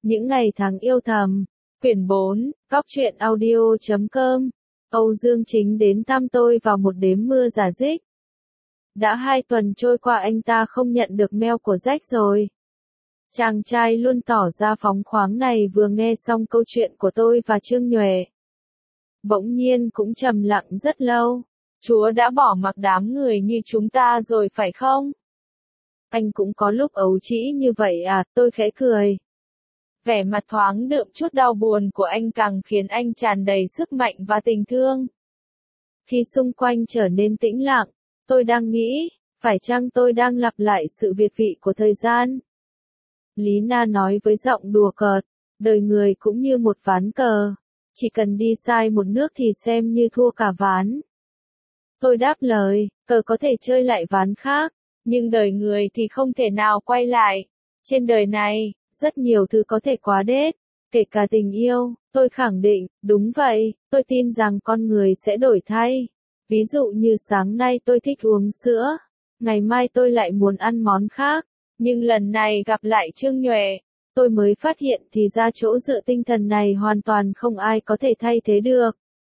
Những ngày tháng yêu thầm. Quyển 4, Cóc truyện audio.com. Âu Dương Chính đến thăm tôi vào một đêm mưa rả rích. Đã 2 tuần trôi qua anh ta không nhận được mail của Jack rồi. Chàng trai luôn tỏ ra phóng khoáng này vừa nghe xong câu chuyện của tôi và Trương Nhuệ. Bỗng nhiên cũng trầm lặng rất lâu. Chúa đã bỏ mặc đám người như chúng ta rồi phải không? Anh cũng có lúc ấu trĩ như vậy à, tôi khẽ cười. Vẻ mặt thoáng đượm chút đau buồn của anh càng khiến anh tràn đầy sức mạnh và tình thương. Khi xung quanh trở nên tĩnh lặng, tôi đang nghĩ, phải chăng tôi đang lặp lại sự việt vị của thời gian? Lý Na nói với giọng đùa cợt, đời người cũng như một ván cờ, chỉ cần đi sai một nước thì xem như thua cả ván. Tôi đáp lời, cờ có thể chơi lại ván khác, nhưng đời người thì không thể nào quay lại. Trên đời này, rất nhiều thứ có thể quá đết, kể cả tình yêu, tôi khẳng định, đúng vậy, tôi tin rằng con người sẽ đổi thay. Ví dụ như sáng nay tôi thích uống sữa, ngày mai tôi lại muốn ăn món khác, nhưng lần này gặp lại Trương Nhuệ, tôi mới phát hiện thì ra chỗ dựa tinh thần này hoàn toàn không ai có thể thay thế được.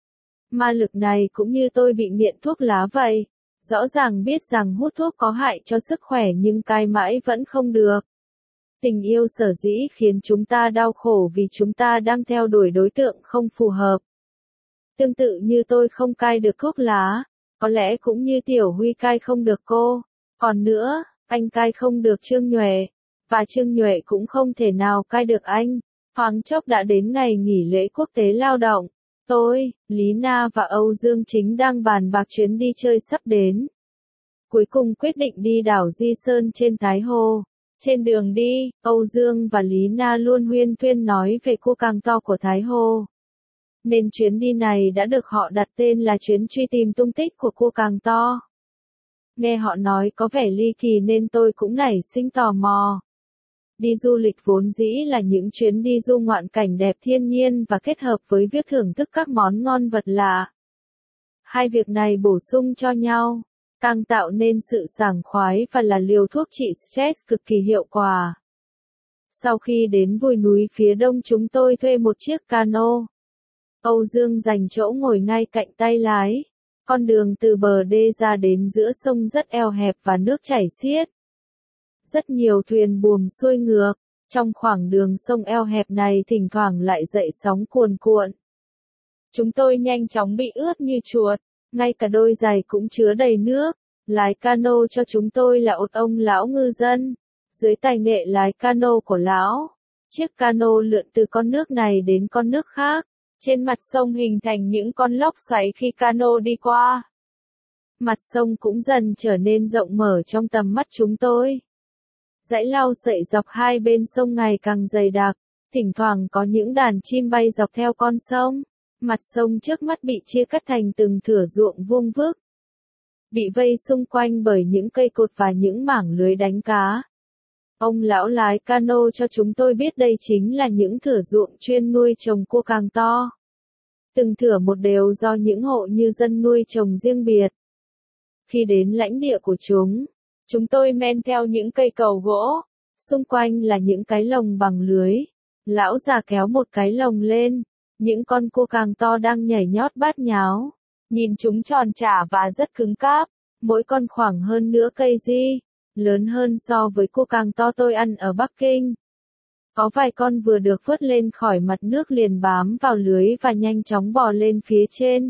Ma lực này cũng như tôi bị nghiện thuốc lá vậy, rõ ràng biết rằng hút thuốc có hại cho sức khỏe nhưng cai mãi vẫn không được. Tình yêu sở dĩ khiến chúng ta đau khổ vì chúng ta đang theo đuổi đối tượng không phù hợp. Tương tự như tôi không cai được thuốc lá, có lẽ cũng như Tiểu Huy cai không được cô. Còn nữa, anh cai không được Trương Nhuệ, và Trương Nhuệ cũng không thể nào cai được anh. Thoáng chốc đã đến ngày nghỉ lễ quốc tế lao động. Tôi, Lý Na và Âu Dương Chính đang bàn bạc chuyến đi chơi sắp đến. Cuối cùng quyết định đi đảo Di Sơn trên Thái Hồ. Trên đường đi, Âu Dương và Lý Na luôn huyên thuyên nói về cua càng to của Thái Hồ. Nên chuyến đi này đã được họ đặt tên là chuyến truy tìm tung tích của cua càng to. Nghe họ nói có vẻ ly kỳ nên tôi cũng nảy sinh tò mò. Đi du lịch vốn dĩ là những chuyến đi du ngoạn cảnh đẹp thiên nhiên và kết hợp với việc thưởng thức các món ngon vật lạ. Hai việc này bổ sung cho nhau, càng tạo nên sự sảng khoái và là liều thuốc trị stress cực kỳ hiệu quả. Sau khi đến vùi núi phía đông chúng tôi thuê một chiếc cano. Âu Dương dành chỗ ngồi ngay cạnh tay lái. Con đường từ bờ đê ra đến giữa sông rất eo hẹp và nước chảy xiết. Rất nhiều thuyền buồm xuôi ngược, trong khoảng đường sông eo hẹp này thỉnh thoảng lại dậy sóng cuồn cuộn. Chúng tôi nhanh chóng bị ướt như chuột, ngay cả đôi giày cũng chứa đầy nước. Lái cano cho chúng tôi là một ông lão ngư dân. Dưới tài nghệ lái cano của lão, chiếc cano lượn từ con nước này đến con nước khác. Trên mặt sông hình thành những con lốc xoáy khi cano đi qua. Mặt sông cũng dần trở nên rộng mở trong tầm mắt chúng tôi. Dãy lau sậy dọc hai bên sông ngày càng dày đặc, thỉnh thoảng có những đàn chim bay dọc theo con sông. Mặt sông trước mắt bị chia cắt thành từng thửa ruộng vuông vức, bị vây xung quanh bởi những cây cột và những mảng lưới đánh cá. Ông lão lái cano cho chúng tôi biết đây chính là những thửa ruộng chuyên nuôi trồng cua càng to. Từng thửa một đều do những hộ như dân nuôi trồng riêng biệt. Khi đến lãnh địa của chúng tôi men theo những cây cầu gỗ, xung quanh là những cái lồng bằng lưới. Lão già kéo một cái lồng lên, những con cua càng to đang nhảy nhót bát nháo. Nhìn chúng tròn trả và rất cứng cáp, mỗi con khoảng hơn nửa cây di, lớn hơn so với cua càng to tôi ăn ở Bắc Kinh. Có vài con vừa được vớt lên khỏi mặt nước liền bám vào lưới và nhanh chóng bò lên phía trên.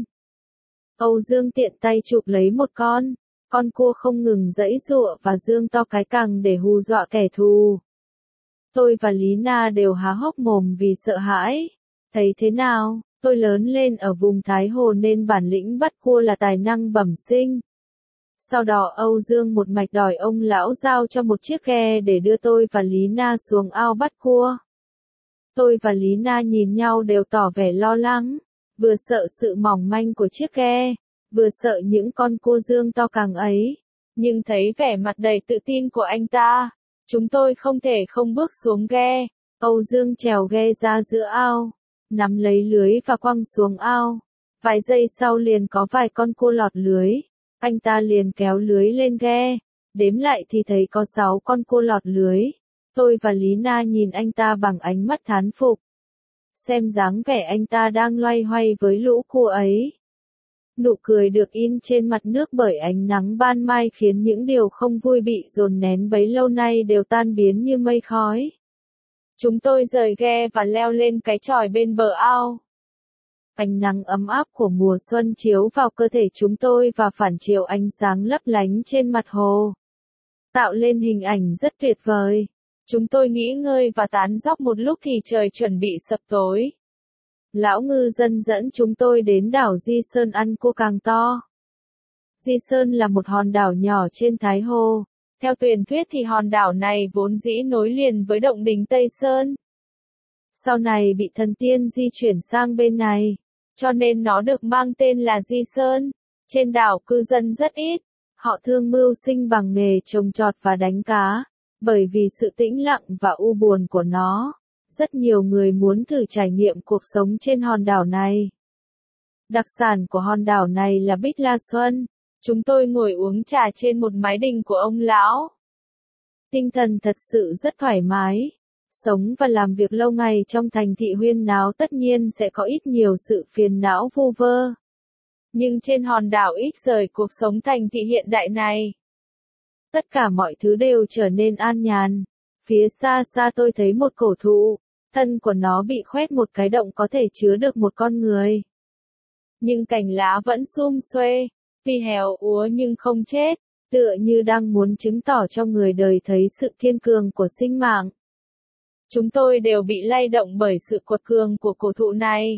Âu Dương tiện tay chụp lấy một con cua không ngừng giãy giụa và giương to cái cẳng để hù dọa kẻ thù. Tôi và Lý Na đều há hốc mồm vì sợ hãi. Thấy thế nào, tôi lớn lên ở vùng Thái Hồ nên bản lĩnh bắt cua là tài năng bẩm sinh. Sau đó Âu Dương một mạch đòi ông lão giao cho một chiếc ghe để đưa tôi và Lý Na xuống ao bắt cua. Tôi và Lý Na nhìn nhau đều tỏ vẻ lo lắng, vừa sợ sự mỏng manh của chiếc ghe, vừa sợ những con cua dương to càng ấy. Nhưng thấy vẻ mặt đầy tự tin của anh ta, chúng tôi không thể không bước xuống ghe. Âu Dương trèo ghe ra giữa ao, nắm lấy lưới và quăng xuống ao. Vài giây sau liền có vài con cua lọt lưới. Anh ta liền kéo lưới lên ghe, đếm lại thì thấy có 6 con cua lọt lưới. Tôi và Lý Na nhìn anh ta bằng ánh mắt thán phục. Xem dáng vẻ anh ta đang loay hoay với lũ cua ấy. Nụ cười được in trên mặt nước bởi ánh nắng ban mai khiến những điều không vui bị dồn nén bấy lâu nay đều tan biến như mây khói. Chúng tôi rời ghe và leo lên cái chòi bên bờ ao. Ánh nắng ấm áp của mùa xuân chiếu vào cơ thể chúng tôi và phản chiếu ánh sáng lấp lánh trên mặt hồ, tạo lên hình ảnh rất tuyệt vời. Chúng tôi nghỉ ngơi và tán dóc một lúc thì trời chuẩn bị sập tối. Lão ngư dân dẫn chúng tôi đến đảo Di Sơn ăn cua càng to. Di Sơn là một hòn đảo nhỏ trên Thái Hồ. Theo truyền thuyết thì hòn đảo này vốn dĩ nối liền với động đình Tây Sơn. Sau này bị thần tiên di chuyển sang bên này, cho nên nó được mang tên là Di Sơn. Trên đảo cư dân rất ít, họ thường mưu sinh bằng nghề trồng trọt và đánh cá. Bởi vì sự tĩnh lặng và u buồn của nó, rất nhiều người muốn thử trải nghiệm cuộc sống trên hòn đảo này. Đặc sản của hòn đảo này là Bích La Xuân. Chúng tôi ngồi uống trà trên một mái đình của ông lão. Tinh thần thật sự rất thoải mái. Sống và làm việc lâu ngày trong thành thị huyên náo tất nhiên sẽ có ít nhiều sự phiền não vu vơ. Nhưng trên hòn đảo ít rời cuộc sống thành thị hiện đại này, tất cả mọi thứ đều trở nên an nhàn. Phía xa xa tôi thấy một cổ thụ, thân của nó bị khoét một cái động có thể chứa được một con người. Nhưng cành lá vẫn sum xuê, tuy héo úa nhưng không chết, tựa như đang muốn chứng tỏ cho người đời thấy sự kiên cường của sinh mạng. Chúng tôi đều bị lay động bởi sự cuột cường của cổ thụ này.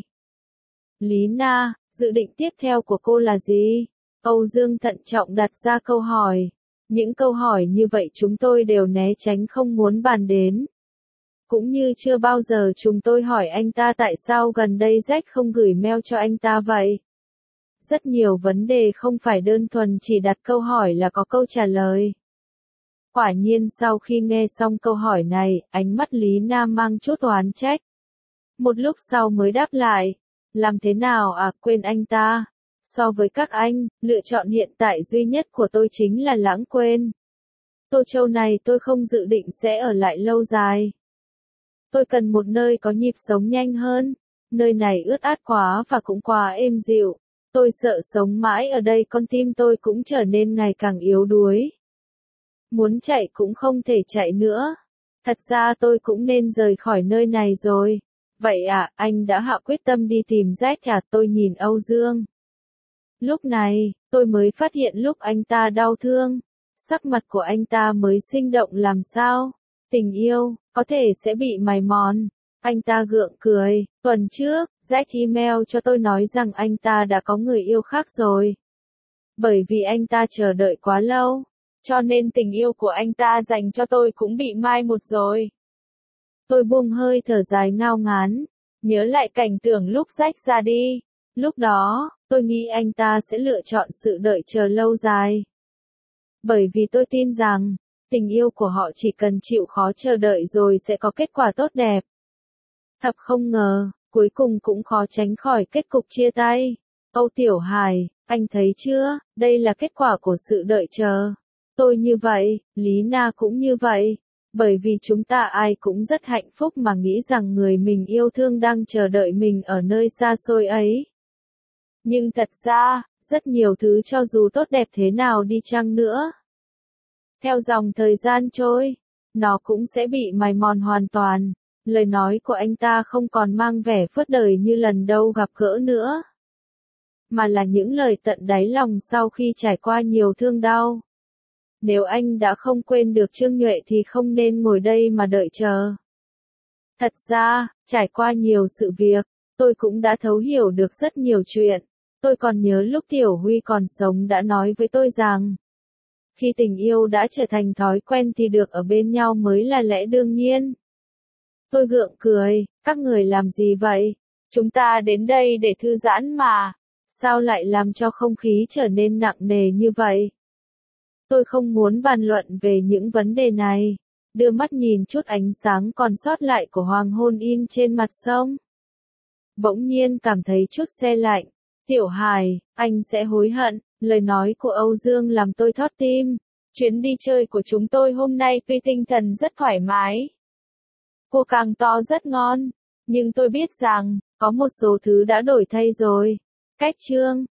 Lý Na, dự định tiếp theo của cô là gì? Âu Dương thận trọng đặt ra câu hỏi. Những câu hỏi như vậy chúng tôi đều né tránh không muốn bàn đến. Cũng như chưa bao giờ chúng tôi hỏi anh ta tại sao gần đây Jack không gửi mail cho anh ta vậy. Rất nhiều vấn đề không phải đơn thuần chỉ đặt câu hỏi là có câu trả lời. Quả nhiên sau khi nghe xong câu hỏi này, ánh mắt Lý Nam mang chút oán trách. Một lúc sau mới đáp lại. Làm thế nào à, quên anh ta. So với các anh, lựa chọn hiện tại duy nhất của tôi chính là lãng quên. Tô Châu này tôi không dự định sẽ ở lại lâu dài. Tôi cần một nơi có nhịp sống nhanh hơn. Nơi này ướt át quá và cũng quá êm dịu. Tôi sợ sống mãi ở đây con tim tôi cũng trở nên ngày càng yếu đuối. Muốn chạy cũng không thể chạy nữa. Thật ra tôi cũng nên rời khỏi nơi này rồi. Vậy à, anh đã hạ quyết tâm đi tìm Jack à? Tôi nhìn Âu Dương. Lúc này, tôi mới phát hiện lúc anh ta đau thương, sắc mặt của anh ta mới sinh động làm sao. Tình yêu, có thể sẽ bị mài mòn. Anh ta gượng cười. Tuần trước, Jack email cho tôi nói rằng anh ta đã có người yêu khác rồi. Bởi vì anh ta chờ đợi quá lâu, cho nên tình yêu của anh ta dành cho tôi cũng bị mai một rồi. Tôi buông hơi thở dài ngao ngán, nhớ lại cảnh tượng lúc Jack ra đi. Lúc đó, tôi nghĩ anh ta sẽ lựa chọn sự đợi chờ lâu dài. Bởi vì tôi tin rằng, tình yêu của họ chỉ cần chịu khó chờ đợi rồi sẽ có kết quả tốt đẹp. Thật không ngờ, cuối cùng cũng khó tránh khỏi kết cục chia tay. Âu Tiểu Hải, anh thấy chưa, đây là kết quả của sự đợi chờ. Tôi như vậy, Lý Na cũng như vậy. Bởi vì chúng ta ai cũng rất hạnh phúc mà nghĩ rằng người mình yêu thương đang chờ đợi mình ở nơi xa xôi ấy. Nhưng thật ra, rất nhiều thứ cho dù tốt đẹp thế nào đi chăng nữa, theo dòng thời gian trôi, nó cũng sẽ bị mài mòn hoàn toàn. Lời nói của anh ta không còn mang vẻ phớt đời như lần đầu gặp gỡ nữa, mà là những lời tận đáy lòng sau khi trải qua nhiều thương đau. Nếu anh đã không quên được Trương Nhuệ thì không nên ngồi đây mà đợi chờ. Thật ra, trải qua nhiều sự việc, tôi cũng đã thấu hiểu được rất nhiều chuyện. Tôi còn nhớ lúc Tiểu Huy còn sống đã nói với tôi rằng, khi tình yêu đã trở thành thói quen thì được ở bên nhau mới là lẽ đương nhiên. Tôi gượng cười, các người làm gì vậy? Chúng ta đến đây để thư giãn mà. Sao lại làm cho không khí trở nên nặng nề như vậy? Tôi không muốn bàn luận về những vấn đề này. Đưa mắt nhìn chút ánh sáng còn sót lại của hoàng hôn in trên mặt sông. Bỗng nhiên cảm thấy chút se lạnh. Tiểu Hải, anh sẽ hối hận. Lời nói của Âu Dương làm tôi thót tim. Chuyến đi chơi của chúng tôi hôm nay tuy tinh thần rất thoải mái. Cua càng to rất ngon. Nhưng tôi biết rằng, có một số thứ đã đổi thay rồi. Cách chương